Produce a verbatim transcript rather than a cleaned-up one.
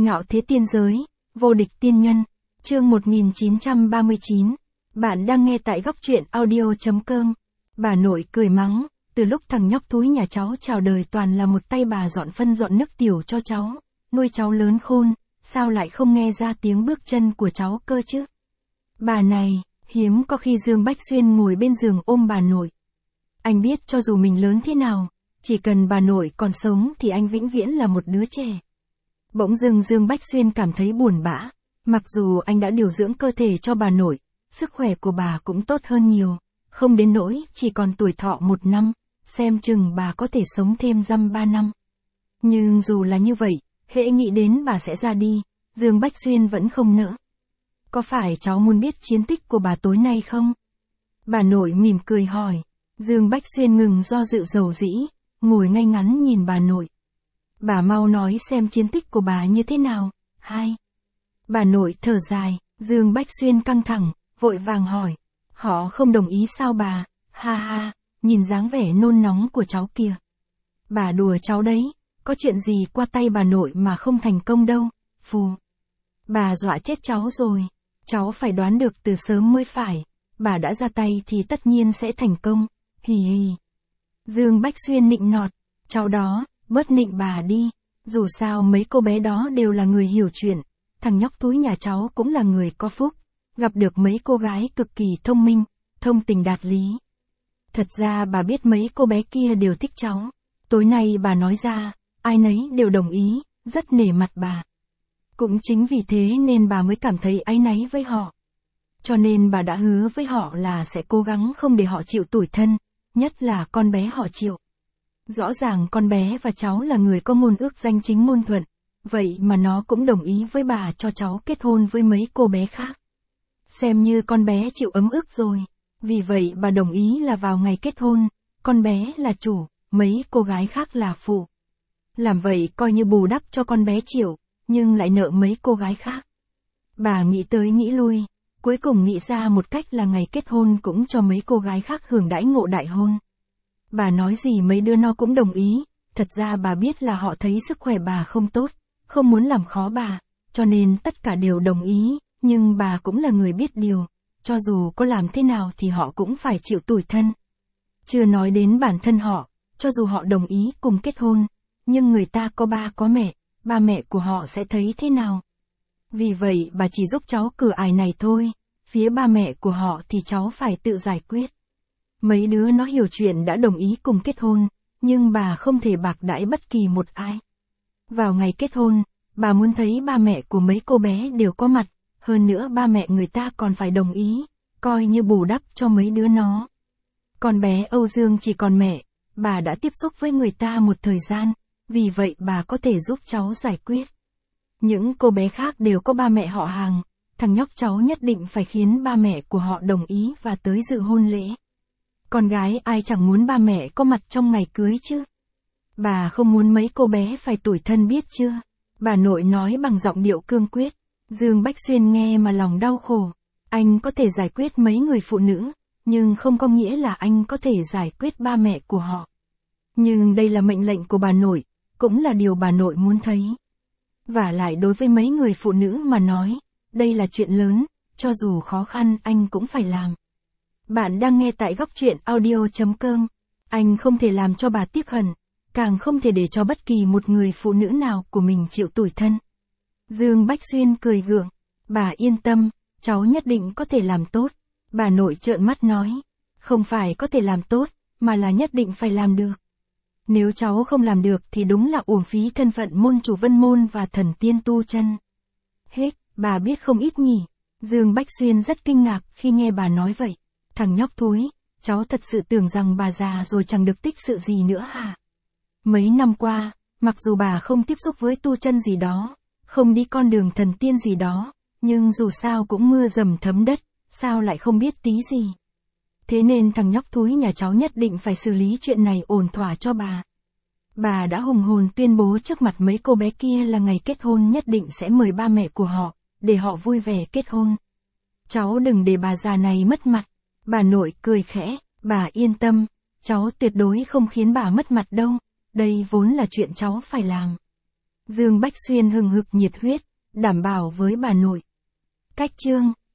Ngạo thế tiên giới, vô địch tiên nhân, chương một nghìn chín trăm ba mươi chín. Bạn đang nghe tại góc truyện audio.com. Bà nội cười mắng, từ lúc thằng nhóc thúi nhà cháu chào đời toàn là một tay bà dọn phân dọn nước tiểu cho cháu, nuôi cháu lớn khôn, sao lại không nghe ra tiếng bước chân của cháu cơ chứ? Bà này, hiếm có khi Dương Bách Xuyên ngồi bên giường ôm bà nội. Anh biết cho dù mình lớn thế nào, chỉ cần bà nội còn sống thì anh vĩnh viễn là một đứa trẻ. Bỗng dưng Dương Bách Xuyên cảm thấy buồn bã, mặc dù anh đã điều dưỡng cơ thể cho bà nội, sức khỏe của bà cũng tốt hơn nhiều, không đến nỗi chỉ còn tuổi thọ một năm, xem chừng bà có thể sống thêm dăm ba năm. Nhưng dù là như vậy, hễ nghĩ đến bà sẽ ra đi, Dương Bách Xuyên vẫn không nỡ. Có phải cháu muốn biết chiến tích của bà tối nay không? Bà nội mỉm cười hỏi. Dương Bách Xuyên ngừng do dự dầu dĩ, ngồi ngay ngắn nhìn bà nội. Bà mau nói xem chiến tích của bà như thế nào, hai. Bà nội thở dài, Dương Bách Xuyên căng thẳng, vội vàng hỏi. Họ không đồng ý sao bà, ha ha, nhìn dáng vẻ nôn nóng của cháu kìa. Bà đùa cháu đấy, có chuyện gì qua tay bà nội mà không thành công đâu, phù. Bà dọa chết cháu rồi, cháu phải đoán được từ sớm mới phải, bà đã ra tay thì tất nhiên sẽ thành công, hì hì. Dương Bách Xuyên nịnh nọt, cháu đó, bớt nịnh bà đi, dù sao mấy cô bé đó đều là người hiểu chuyện, thằng nhóc thúi nhà cháu cũng là người có phúc, gặp được mấy cô gái cực kỳ thông minh, thông tình đạt lý. Thật ra bà biết mấy cô bé kia đều thích cháu, tối nay bà nói ra, ai nấy đều đồng ý, rất nể mặt bà. Cũng chính vì thế nên bà mới cảm thấy áy náy với họ. Cho nên bà đã hứa với họ là sẽ cố gắng không để họ chịu tủi thân, nhất là con bé họ Triệu. Rõ ràng con bé và cháu là người có môn ước danh chính ngôn thuận, vậy mà nó cũng đồng ý với bà cho cháu kết hôn với mấy cô bé khác. Xem như con bé chịu ấm ức rồi, vì vậy bà đồng ý là vào ngày kết hôn, con bé là chủ, mấy cô gái khác là phụ. Làm vậy coi như bù đắp cho con bé Triệu, nhưng lại nợ mấy cô gái khác. Bà nghĩ tới nghĩ lui, cuối cùng nghĩ ra một cách là ngày kết hôn cũng cho mấy cô gái khác hưởng đãi ngộ đại hôn. Bà nói gì mấy đứa nó cũng đồng ý, thật ra bà biết là họ thấy sức khỏe bà không tốt, không muốn làm khó bà, cho nên tất cả đều đồng ý, nhưng bà cũng là người biết điều, cho dù có làm thế nào thì họ cũng phải chịu tủi thân. Chưa nói đến bản thân họ, cho dù họ đồng ý cùng kết hôn, nhưng người ta có ba có mẹ, ba mẹ của họ sẽ thấy thế nào? Vì vậy bà chỉ giúp cháu cửa ải này thôi, phía ba mẹ của họ thì cháu phải tự giải quyết. Mấy đứa nó hiểu chuyện đã đồng ý cùng kết hôn, nhưng bà không thể bạc đãi bất kỳ một ai. Vào ngày kết hôn, bà muốn thấy ba mẹ của mấy cô bé đều có mặt, hơn nữa ba mẹ người ta còn phải đồng ý, coi như bù đắp cho mấy đứa nó. Con bé Âu Dương chỉ còn mẹ, bà đã tiếp xúc với người ta một thời gian, vì vậy bà có thể giúp cháu giải quyết. Những cô bé khác đều có ba mẹ họ hàng, thằng nhóc cháu nhất định phải khiến ba mẹ của họ đồng ý và tới dự hôn lễ. Con gái ai chẳng muốn ba mẹ có mặt trong ngày cưới chứ. Bà không muốn mấy cô bé phải tủi thân biết chưa? Bà nội nói bằng giọng điệu cương quyết. Dương Bách Xuyên nghe mà lòng đau khổ. Anh có thể giải quyết mấy người phụ nữ, nhưng không có nghĩa là anh có thể giải quyết ba mẹ của họ. Nhưng đây là mệnh lệnh của bà nội, cũng là điều bà nội muốn thấy. Và lại đối với mấy người phụ nữ mà nói, đây là chuyện lớn, cho dù khó khăn anh cũng phải làm. Bạn đang nghe tại góc truyện audio.com. Anh không thể làm cho bà tiếc hận, càng không thể để cho bất kỳ một người phụ nữ nào của mình chịu tủi thân. Dương Bách Xuyên cười gượng. Bà yên tâm, cháu nhất định có thể làm tốt. Bà nội trợn mắt nói. Không phải có thể làm tốt, mà là nhất định phải làm được. Nếu cháu không làm được thì đúng là uổng phí thân phận môn chủ Vân Môn và thần tiên tu chân. Hết, bà biết không ít nhỉ. Dương Bách Xuyên rất kinh ngạc khi nghe bà nói vậy. Thằng nhóc thúi, cháu thật sự tưởng rằng bà già rồi chẳng được tích sự gì nữa hả? Mấy năm qua, mặc dù bà không tiếp xúc với tu chân gì đó, không đi con đường thần tiên gì đó, nhưng dù sao cũng mưa dầm thấm đất, sao lại không biết tí gì. Thế nên thằng nhóc thúi nhà cháu nhất định phải xử lý chuyện này ổn thỏa cho bà. Bà đã hùng hồn tuyên bố trước mặt mấy cô bé kia là ngày kết hôn nhất định sẽ mời ba mẹ của họ, để họ vui vẻ kết hôn. Cháu đừng để bà già này mất mặt. Bà nội cười khẽ, bà yên tâm, cháu tuyệt đối không khiến bà mất mặt đâu, đây vốn là chuyện cháu phải làm. Dương Bách Xuyên hừng hực nhiệt huyết, đảm bảo với bà nội. Cách chương,